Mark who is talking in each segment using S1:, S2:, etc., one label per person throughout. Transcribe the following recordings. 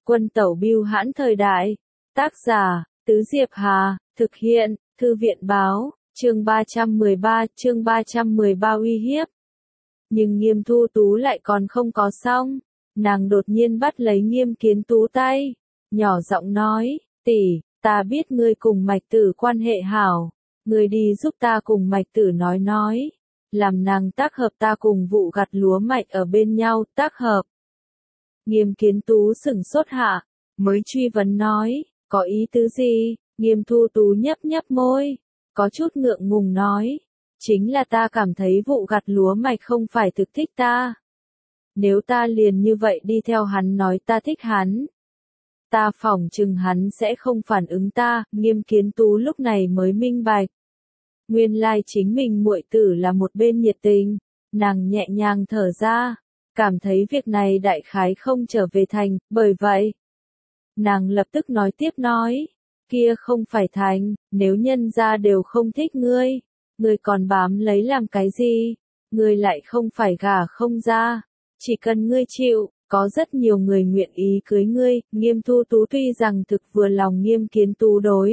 S1: Quân tẩu bưu hãn thời đại. Tác giả, Tứ Diệp Hà, thực hiện, Thư viện báo, chương 313 uy hiếp. Nhưng Nghiêm Thu Tú lại còn không có xong. Nàng đột nhiên bắt lấy Nghiêm Kiến Tú tay, nhỏ giọng nói, tỷ, ta biết ngươi cùng Mạch Tử quan hệ hảo, ngươi đi giúp ta cùng Mạch Tử nói, làm nàng tác hợp ta cùng vụ gặt lúa mạch ở bên nhau, tác hợp. Nghiêm Kiến Tú sửng sốt hạ, mới truy vấn nói, có ý tứ gì? Nghiêm Thu Tú nhấp nhấp môi, có chút ngượng ngùng nói, chính là ta cảm thấy vụ gặt lúa mạch không phải thực thích ta. Nếu ta liền như vậy đi theo hắn nói ta thích hắn, ta phỏng chừng hắn sẽ không phản ứng ta. Nghiêm Kiến Tú lúc này mới minh bạch. Nguyên lai chính mình muội tử là một bên nhiệt tình, nàng nhẹ nhàng thở ra, cảm thấy việc này đại khái không trở về thành, bởi vậy. Nàng lập tức nói tiếp nói, kia không phải thành, nếu nhân gia đều không thích ngươi, ngươi còn bám lấy làm cái gì, ngươi lại không phải gả không ra, chỉ cần ngươi chịu, có rất nhiều người nguyện ý cưới ngươi. Nghiêm Thu Tú tuy rằng thực vừa lòng Nghiêm Kiến Tú đối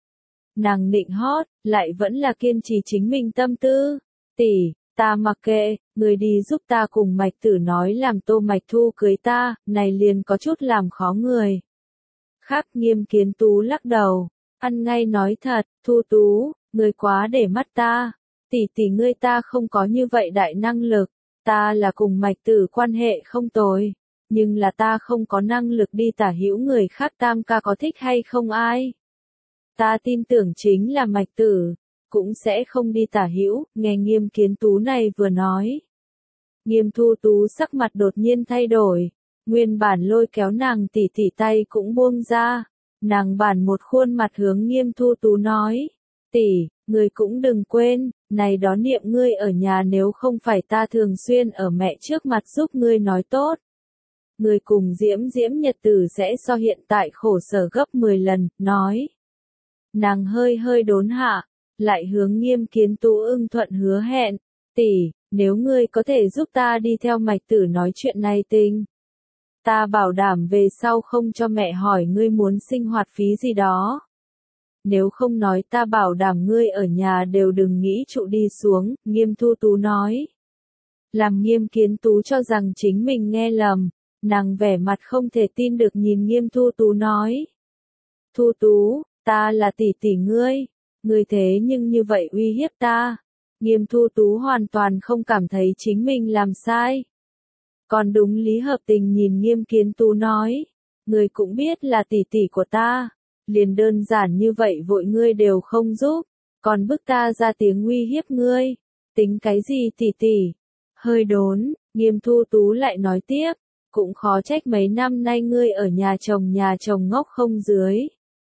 S1: nàng nịnh hót, lại vẫn là kiên trì chính mình tâm tư. Tỷ, ta mặc kệ, người đi giúp ta cùng Mạch Tử nói làm Tô Mạch Thu cưới ta, này liền có chút làm khó người. Khác. Nghiêm Kiến Tú lắc đầu, ăn ngay nói thật, Thu Tú, ngươi quá để mắt ta, tỷ ngươi ta không có như vậy đại năng lực, ta là cùng Mạch Tử quan hệ không tồi, nhưng là ta không có năng lực đi tả hữu người khác tam ca có thích hay không ai. Ta tin tưởng chính là Mạch Tử, cũng sẽ không đi tả hữu. Nghe Nghiêm Kiến Tú này vừa nói. Nghiêm Thu Tú sắc mặt đột nhiên thay đổi, nguyên bản lôi kéo nàng tỉ tay cũng buông ra, nàng bản một khuôn mặt hướng Nghiêm Thu Tú nói, tỷ, ngươi cũng đừng quên, này đó niệm ngươi ở nhà nếu không phải ta thường xuyên ở mẹ trước mặt giúp ngươi nói tốt. Ngươi cùng Diễm nhật tử sẽ so hiện tại khổ sở gấp 10 lần, nói. Nàng hơi đốn hạ, lại hướng Nghiêm Kiến Tú ưng thuận hứa hẹn, tỷ, nếu ngươi có thể giúp ta đi theo Mạch Tử nói chuyện này tình. Ta bảo đảm về sau không cho mẹ hỏi ngươi muốn sinh hoạt phí gì đó. Nếu không nói ta bảo đảm ngươi ở nhà đều đừng nghĩ trụ đi xuống. Nghiêm Thu Tú nói. Làm Nghiêm Kiến Tú cho rằng chính mình nghe lầm, nàng vẻ mặt không thể tin được nhìn Nghiêm Thu Tú nói. Thu Tú, ta là tỷ ngươi, ngươi thế nhưng như vậy uy hiếp ta. Nghiêm Thu Tú hoàn toàn không cảm thấy chính mình làm sai. Còn đúng lý hợp tình nhìn Nghiêm Kiến Tú nói, ngươi cũng biết là tỷ của ta, liền đơn giản như vậy vội ngươi đều không giúp, còn bức ta ra tiếng uy hiếp ngươi, tính cái gì tỷ. Hơi đốn, Nghiêm Thu Tú lại nói tiếp, cũng khó trách mấy năm nay ngươi ở nhà chồng ngốc không dưới.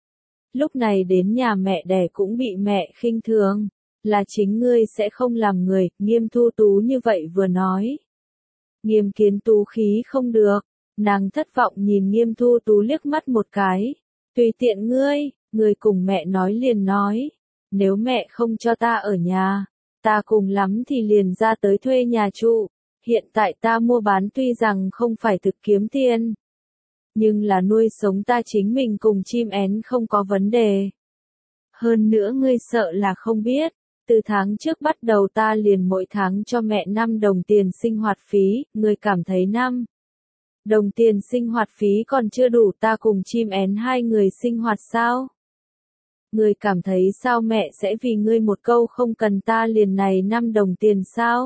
S1: Lúc này đến nhà mẹ đẻ cũng bị mẹ khinh thường, là chính ngươi sẽ không làm người. Nghiêm Thu Tú như vậy vừa nói. Nghiêm Kiến Tú khí không được, nàng thất vọng nhìn Nghiêm Thu Tú liếc mắt một cái, tùy tiện ngươi cùng mẹ nói liền nói, nếu mẹ không cho ta ở nhà, ta cùng lắm thì liền ra tới thuê nhà trụ, hiện tại ta mua bán tuy rằng không phải thực kiếm tiền, nhưng là nuôi sống ta chính mình cùng chim én không có vấn đề. Hơn nữa ngươi sợ là không biết, từ tháng trước bắt đầu ta liền mỗi tháng cho mẹ 5 đồng tiền sinh hoạt phí, ngươi cảm thấy 5 đồng tiền sinh hoạt phí còn chưa đủ ta cùng chim én hai người sinh hoạt sao? Ngươi cảm thấy sao mẹ sẽ vì ngươi một câu không cần ta liền này 5 đồng tiền sao?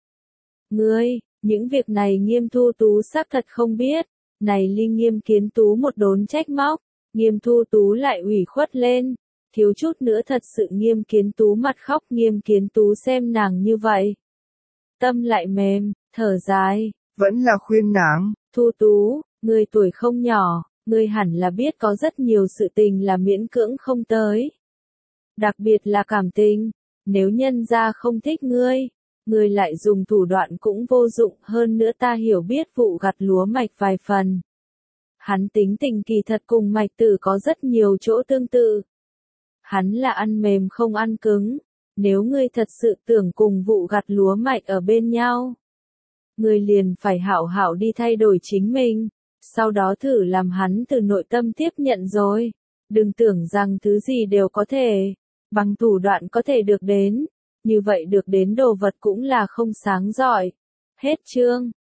S1: Ngươi, những việc này Nghiêm Thu Tú xác thật không biết. Này ly Nghiêm Kiến Tú một đốn trách móc, Nghiêm Thu Tú lại ủy khuất lên, thiếu chút nữa thật sự Nghiêm Kiến Tú mặt khóc. Nghiêm Kiến Tú xem nàng như vậy, tâm lại mềm, thở dài,
S2: vẫn là khuyên nàng.
S1: Thu Tú, ngươi tuổi không nhỏ, ngươi hẳn là biết có rất nhiều sự tình là miễn cưỡng không tới. Đặc biệt là cảm tình, nếu nhân gia không thích ngươi lại dùng thủ đoạn cũng vô dụng. Hơn nữa ta hiểu biết vụ gặt lúa mạch vài phần. Hắn tính tình kỳ thật cùng Mạch Tử có rất nhiều chỗ tương tự. Hắn là ăn mềm không ăn cứng. Nếu ngươi thật sự tưởng cùng vụ gặt lúa mạch ở bên nhau, ngươi liền phải hảo hảo đi thay đổi chính mình. sau đó thử làm hắn từ nội tâm tiếp nhận rồi. Đừng tưởng rằng thứ gì đều có thể, bằng thủ đoạn có thể được đến, như vậy được đến đồ vật cũng là không sáng rọi. Hết chương.